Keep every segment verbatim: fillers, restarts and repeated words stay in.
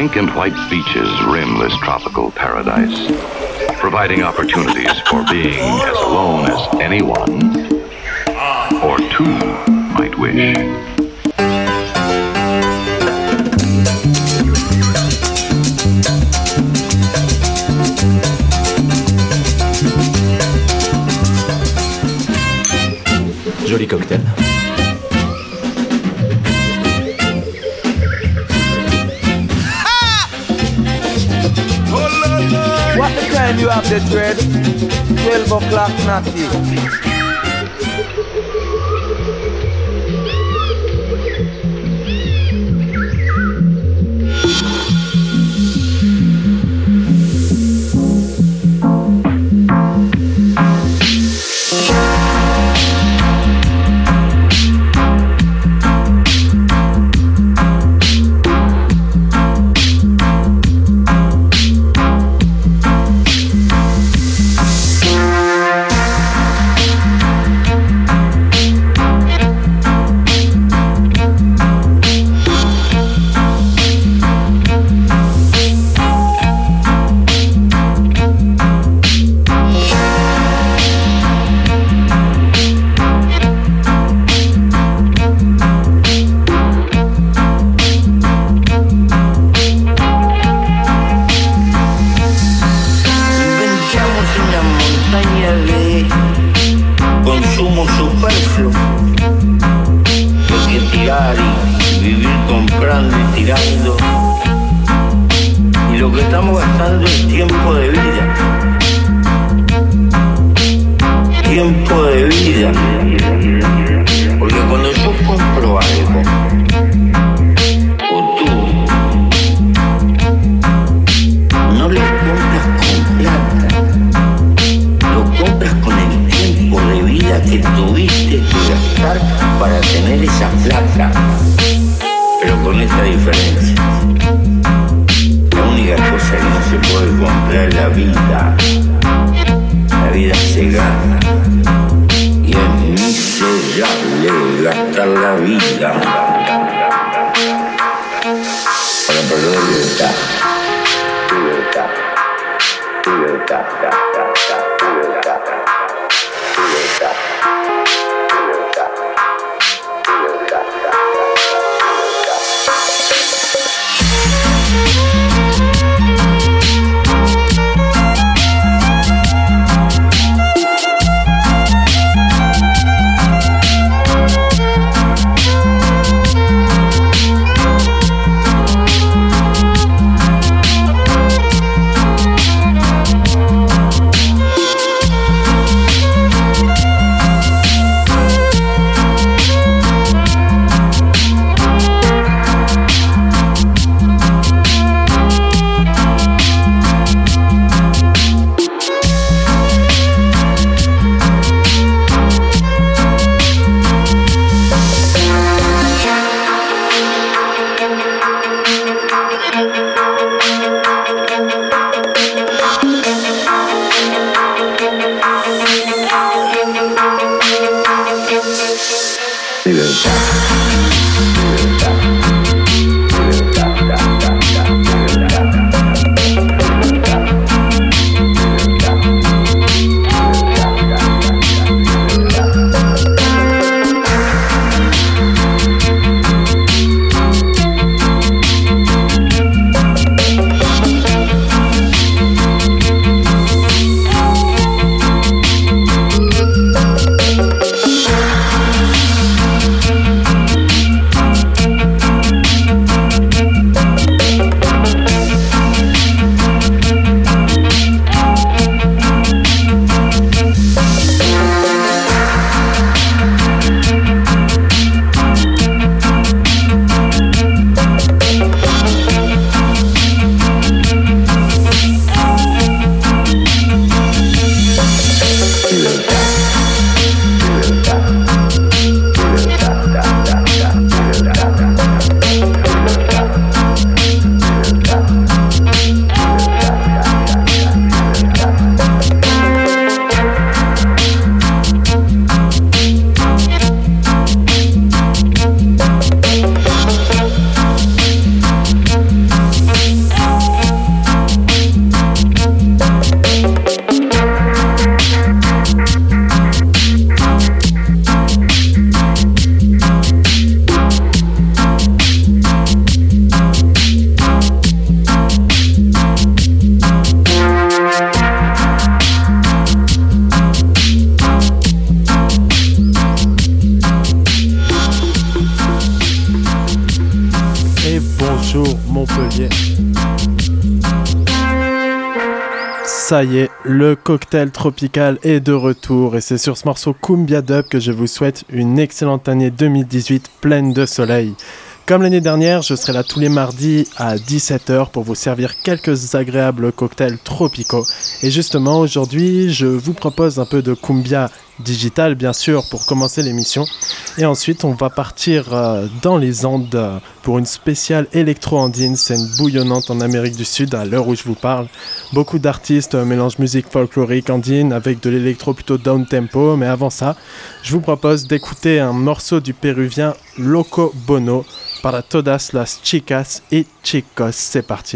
pink and white beaches rim this tropical paradise, providing opportunities for being as alone as anyone or two might wish. Joli cocktail. What the time you have the dread? twelve o'clock, not you. bonjour Montpellier. Ça y est, le cocktail tropical est de retour et c'est sur ce morceau Cumbia Dub que je vous souhaite une excellente année deux mille dix-huit pleine de soleil. Comme l'année dernière, je serai là tous les mardis à dix-sept heures pour vous servir quelques agréables cocktails tropicaux. Et justement, aujourd'hui, je vous propose un peu de cumbia digital, bien sûr, pour commencer l'émission. Et ensuite, on va partir euh, dans les Andes euh, pour une spéciale électro-andine, scène bouillonnante en Amérique du Sud à l'heure où je vous parle. Beaucoup d'artistes euh, mélangent musique folklorique andine avec de l'électro plutôt down-tempo. Mais avant ça, je vous propose d'écouter un morceau du péruvien Loco Bono, Para todas las chicas y chicos. C'est parti.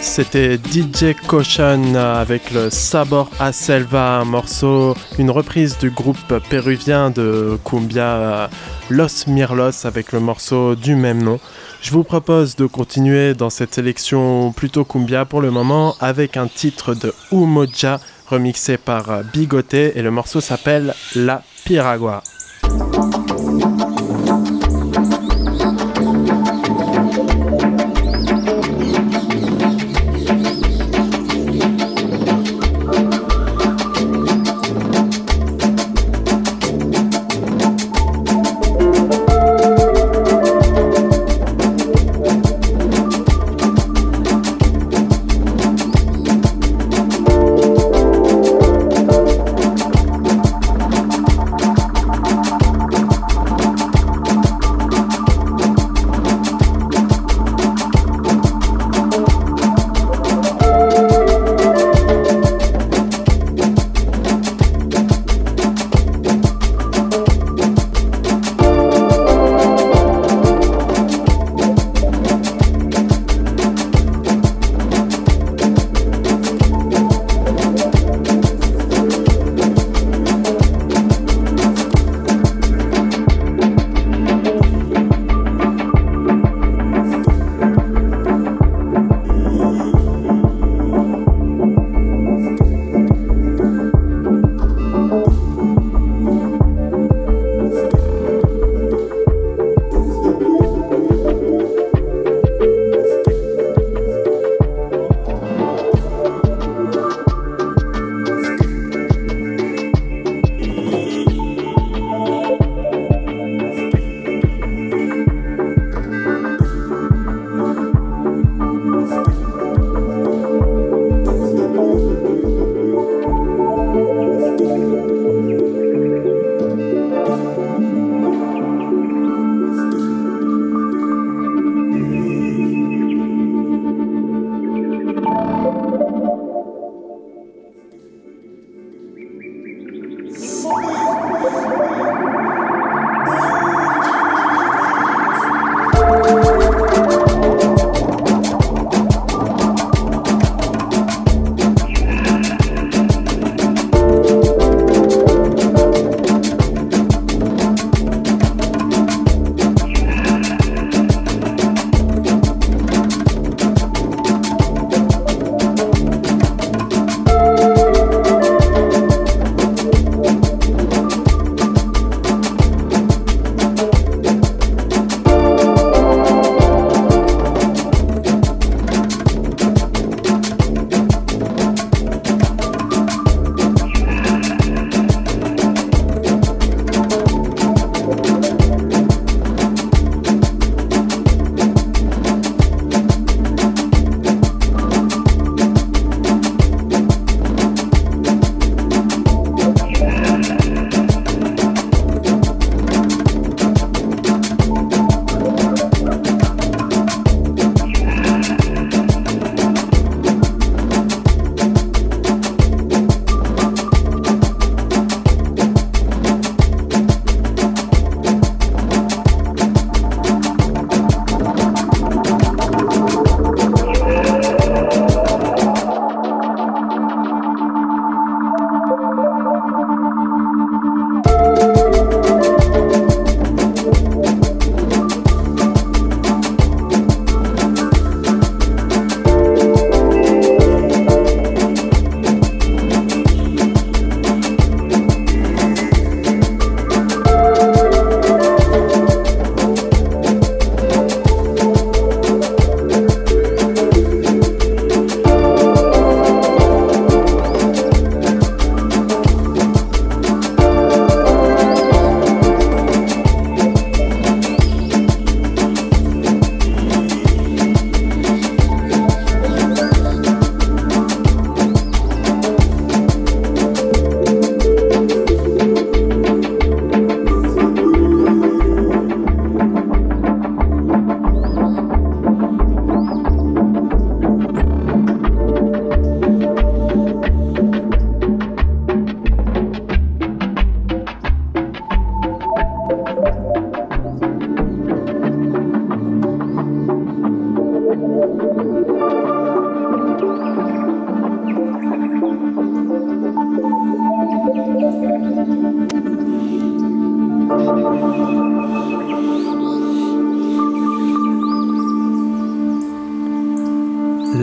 C'était D J Caution avec le Sabor a Selva, un morceau, une reprise du groupe péruvien de cumbia Los Mirlos avec le morceau du même nom. Je vous propose de continuer dans cette sélection plutôt cumbia pour le moment avec un titre de Umoja remixé par Bigote et le morceau s'appelle La Piragua.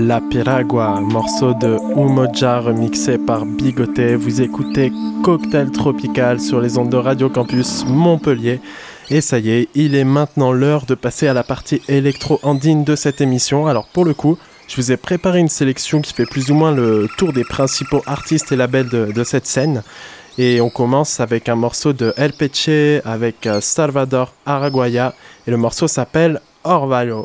La Piragua, morceau de Umoja remixé par Bigoté. Vous écoutez Cocktail Tropical sur les ondes de Radio Campus Montpellier. Et ça y est, il est maintenant l'heure de passer à la partie électro-andine de cette émission. Alors pour le coup, je vous ai préparé une sélection qui fait plus ou moins le tour des principaux artistes et labels de, de cette scène. Et on commence avec un morceau de El Peche avec Salvador Araguaia. Et le morceau s'appelle Orvalho.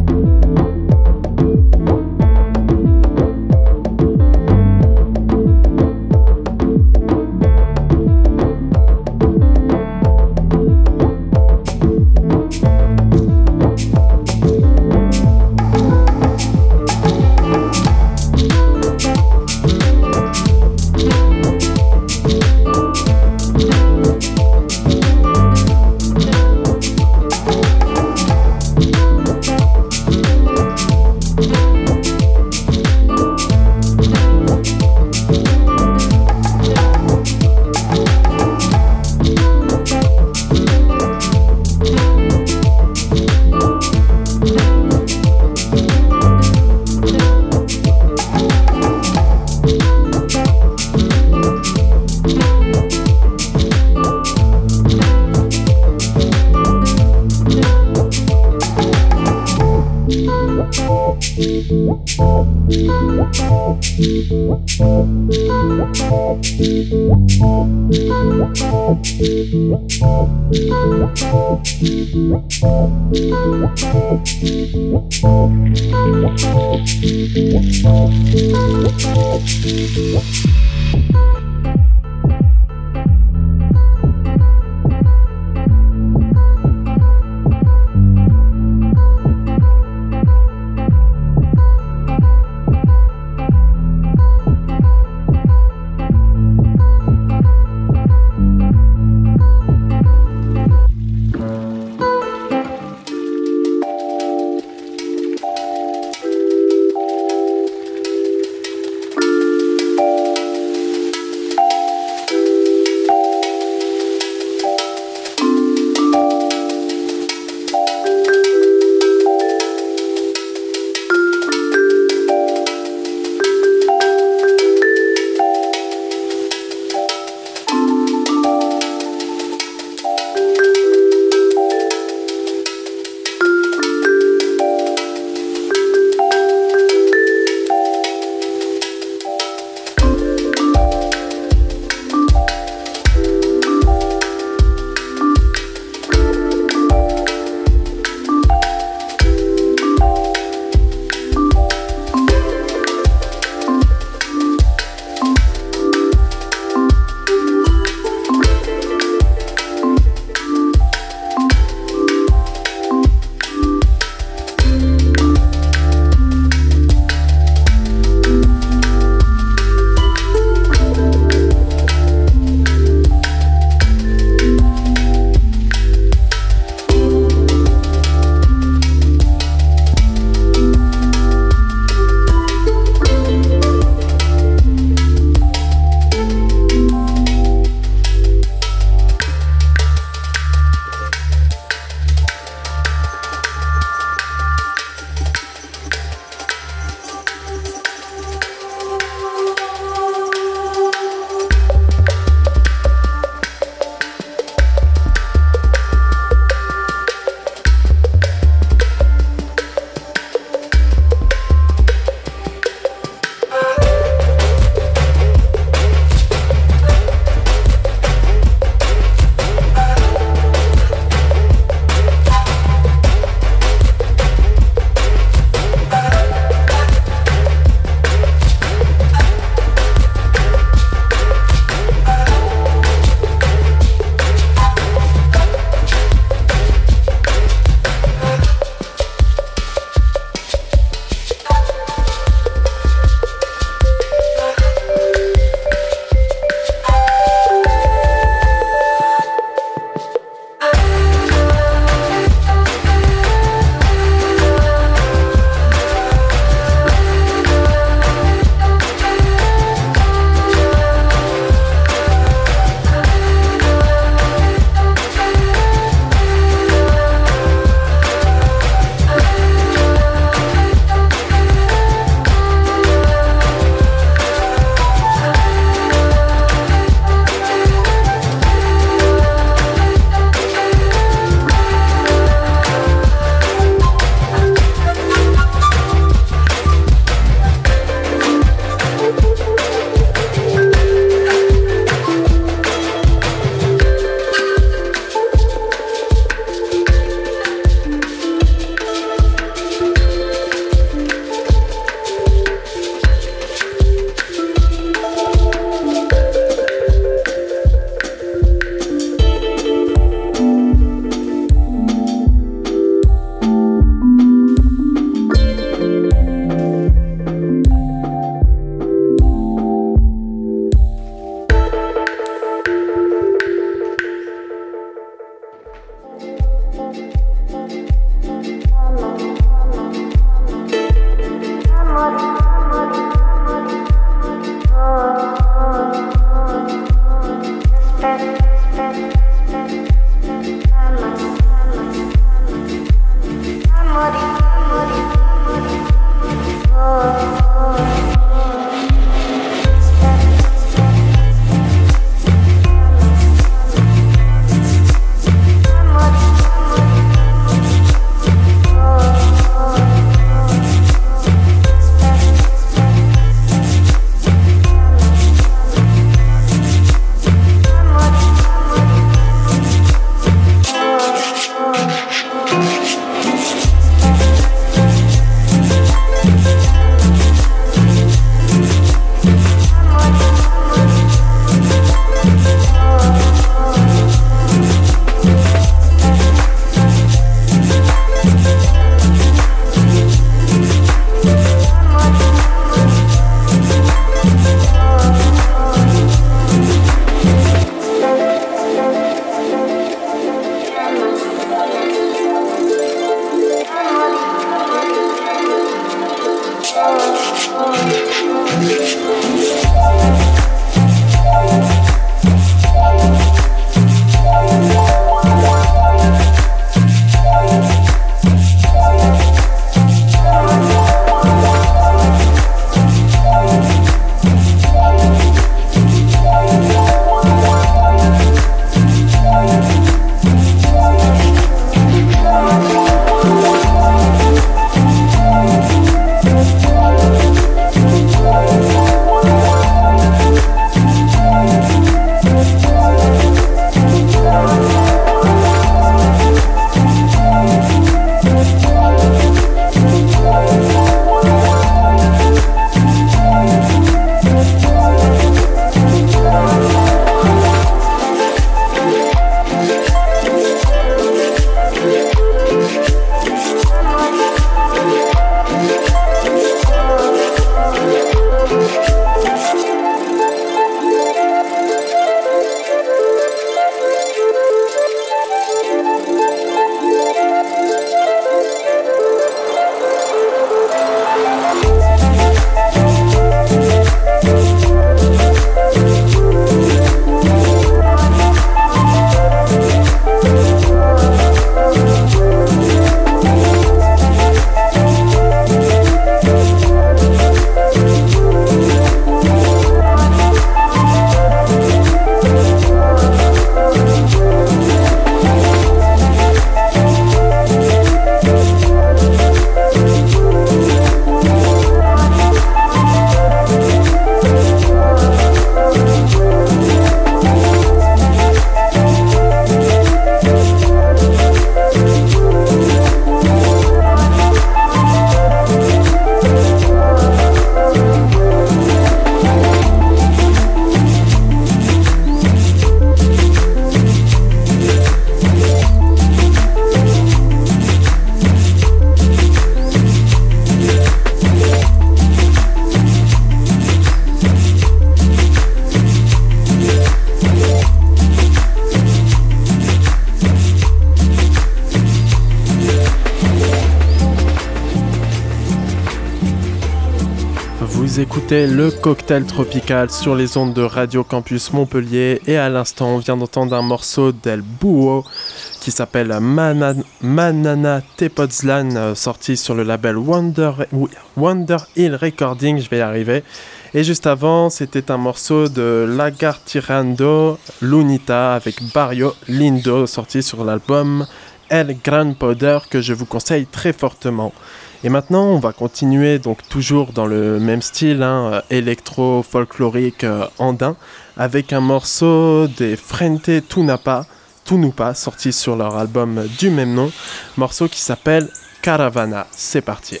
Vous écoutez le Cocktail Tropical sur les ondes de Radio Campus Montpellier et à l'instant on vient d'entendre un morceau d'El Búho qui s'appelle Mana- Manana Tepotzlan, euh, sorti sur le label Wonder, Wonder Hill Recording, je vais y arriver. Et juste avant, c'était un morceau de Lagartirando Lunita avec Barrio Lindo, sorti sur l'album El Gran Poder, que je vous conseille très fortement. Et maintenant, on va continuer, donc toujours dans le même style, hein, électro-folklorique euh, andin, avec un morceau des Frente Tunapa, Tunupa, sorti sur leur album du même nom, morceau qui s'appelle Caravana. C'est parti.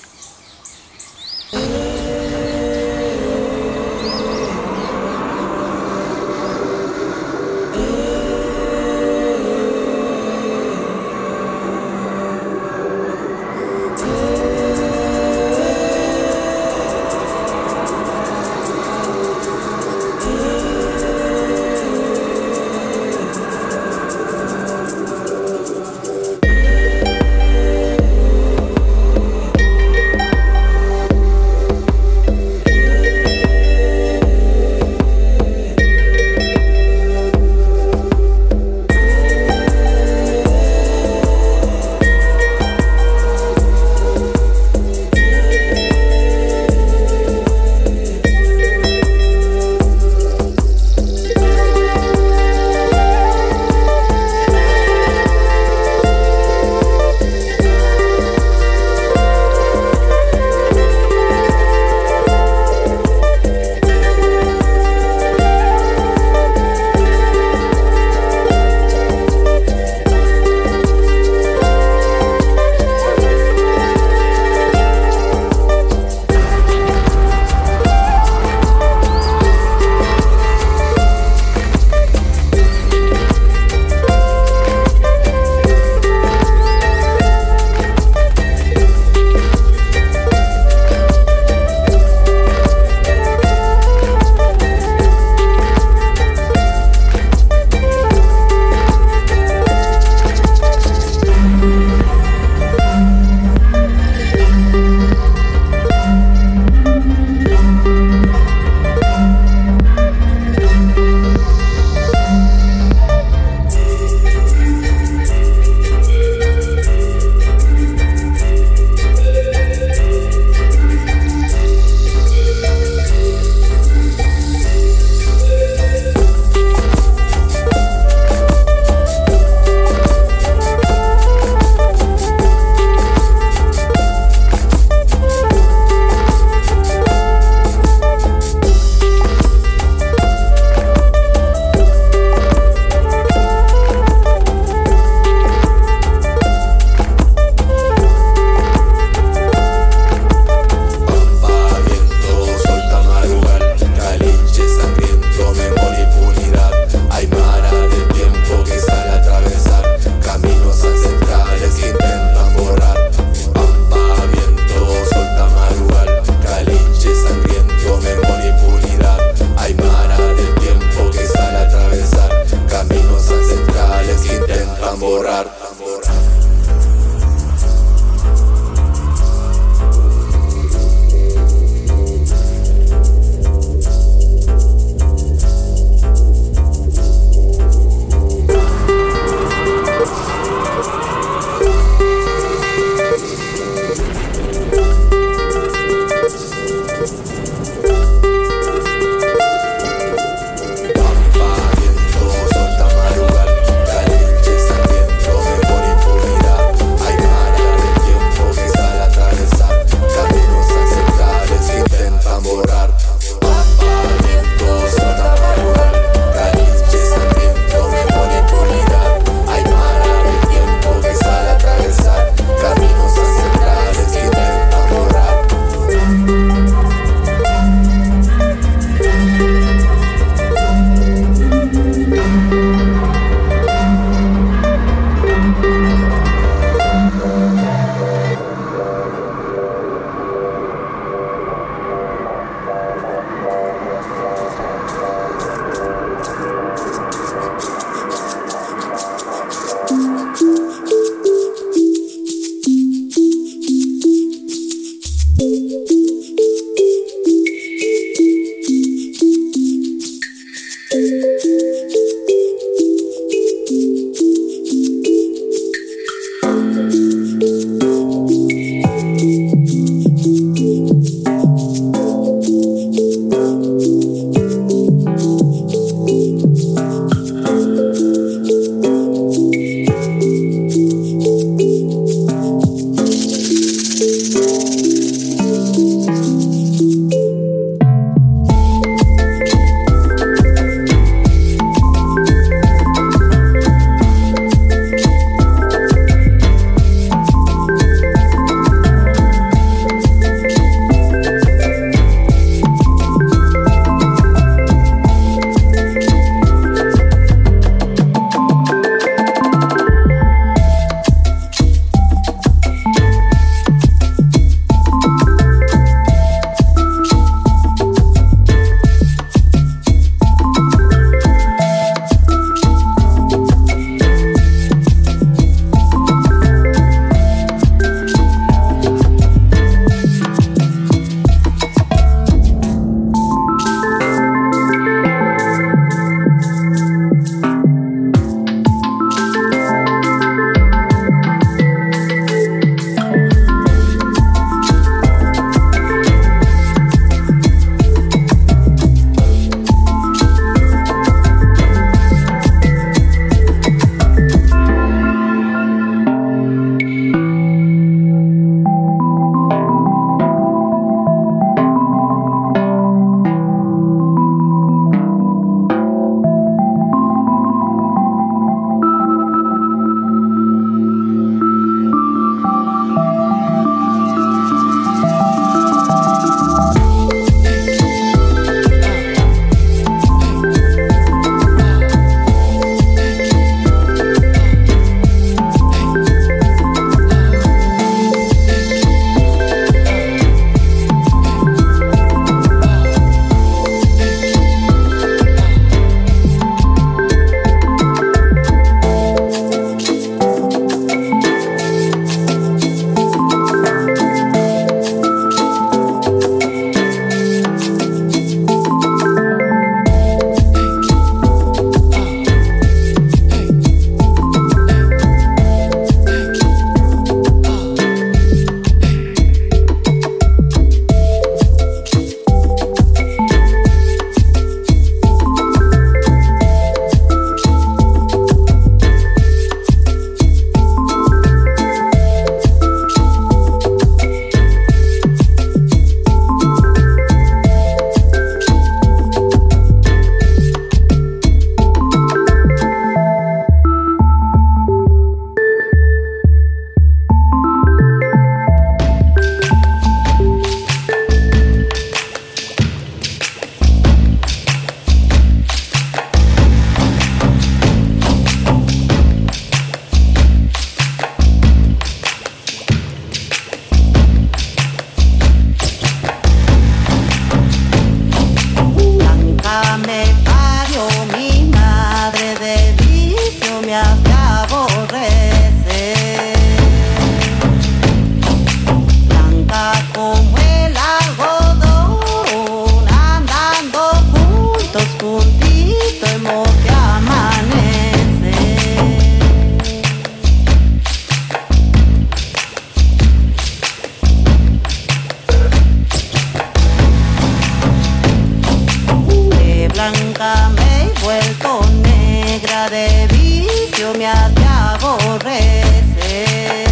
blanca me he vuelto negra, de vicio me has de aborrecer.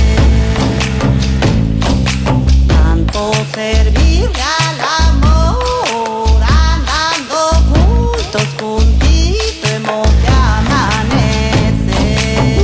Tanto servirle al amor, andando juntos, juntito hemos de amanecer.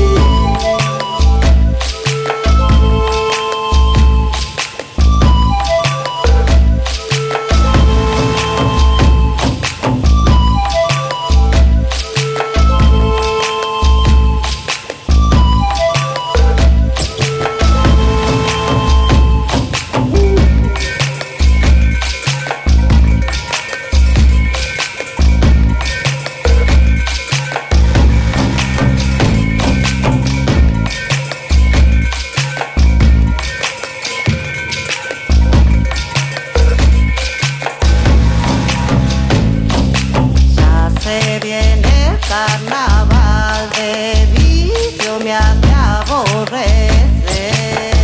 Carnaval de vicio me has de aborrecer.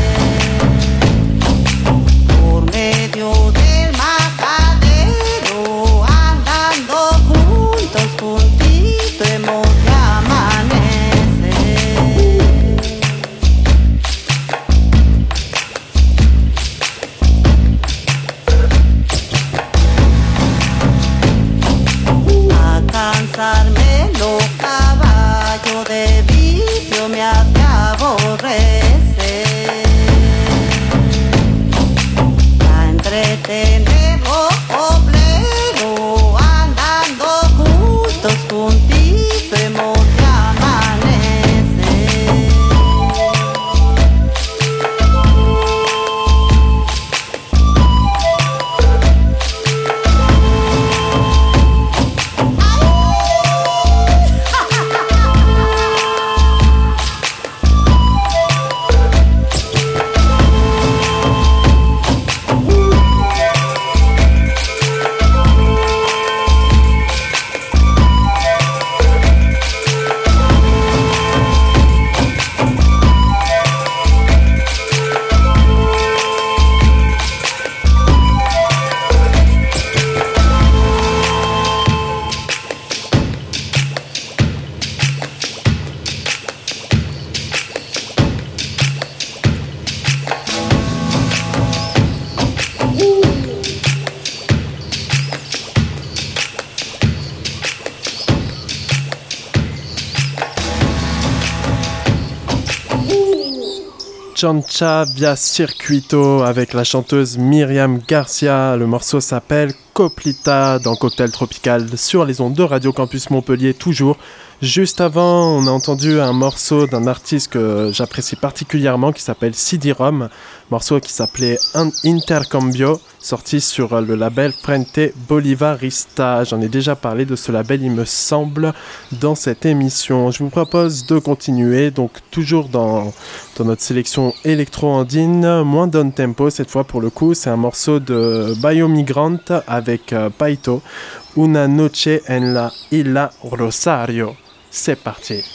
Por medio del majadero, andando juntos, juntito hemos de amanecer. A cansarme los caballos de vicio me has de aborrecer. A entretener los obreros, andando juntos, juntito hemos de amanecer. Chancha via Circuito avec la chanteuse Myriam Garcia. Le morceau s'appelle Coplita dans Cocktail Tropical sur les ondes de Radio Campus Montpellier toujours. Juste avant, on a entendu un morceau d'un artiste que j'apprécie particulièrement qui s'appelle C D-Rom, morceau qui s'appelait Intercambio, sorti sur le label Frente Bolivarista. J'en ai déjà parlé de ce label, il me semble, dans cette émission. Je vous propose de continuer, donc toujours dans, dans notre sélection électro-andine, moins down tempo cette fois pour le coup. C'est un morceau de Biomigrant avec euh, Paito, Una Noche en la Isla Rosario. C'est parti.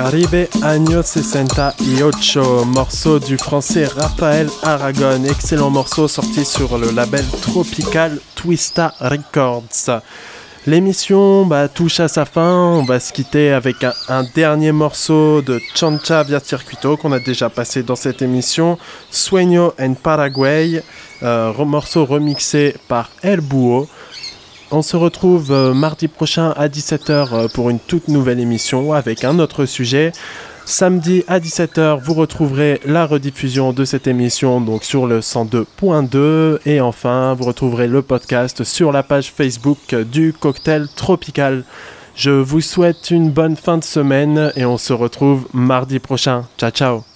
Caribe Años soixante-dix-huit, morceau du français Raphaël Aragon, excellent morceau sorti sur le label Tropical Twista Records. L'émission bah, touche à sa fin, on va se quitter avec un, un dernier morceau de Chancha via Circuito qu'on a déjà passé dans cette émission, Sueño en Paraguay, euh, morceau remixé par El Búho. On se retrouve euh, mardi prochain à dix-sept heures euh, pour une toute nouvelle émission avec un autre sujet. Samedi à dix-sept heures, vous retrouverez la rediffusion de cette émission donc sur le cent deux point deux. Et enfin, vous retrouverez le podcast sur la page Facebook du Cocktail Tropical. Je vous souhaite une bonne fin de semaine et on se retrouve mardi prochain. Ciao, ciao!